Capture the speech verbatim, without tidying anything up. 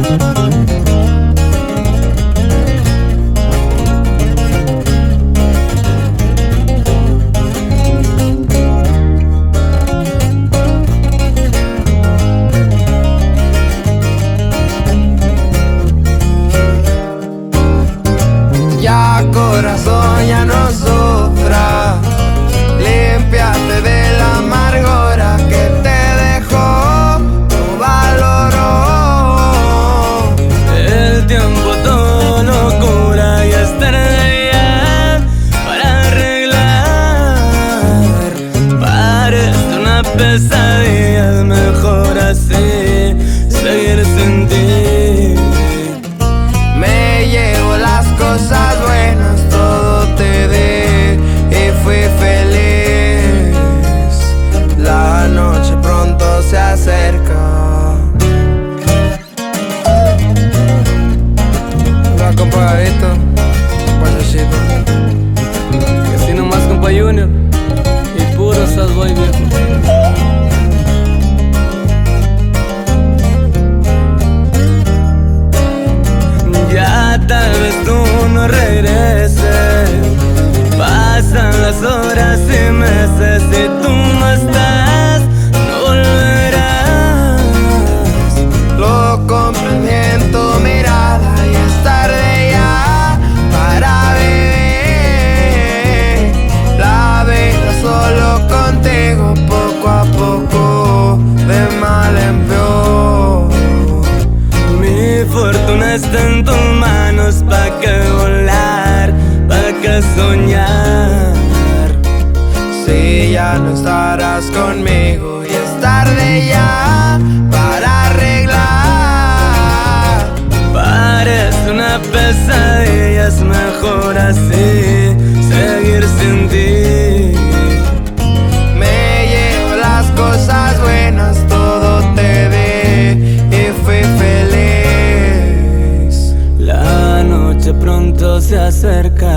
Corazón, ya no sufra, límpiate de la amargura que te dejó tu valoró. El tiempo todo lo cura y es tarde ya para arreglar. Parece una pesadilla, es mejor así, seguir sin ti. Me llevo las cosas buenas, todo te di y fui feliz. La noche pronto se acerca. Va, compa Gavito, Pachachito. Y así nomás, compa Junior, y puro sad boy viejo. Tal vez tú no regreses, pasan las horas y meses y tú no estás, no volverás. Lo comprendí en tu mirada y es tarde ya para vivir la vida solo contigo, poco a poco, de mal en peor. Mi fortuna está en tus manos, pa' que volar, pa' que soñar. Si ya no estarás conmigo y es tarde ya para arreglar. Parece una pesadilla, es mejor así, seguir sin ti. Me llevo las cosas buenas, todo te di y fui feliz. La noche pronto se acerca.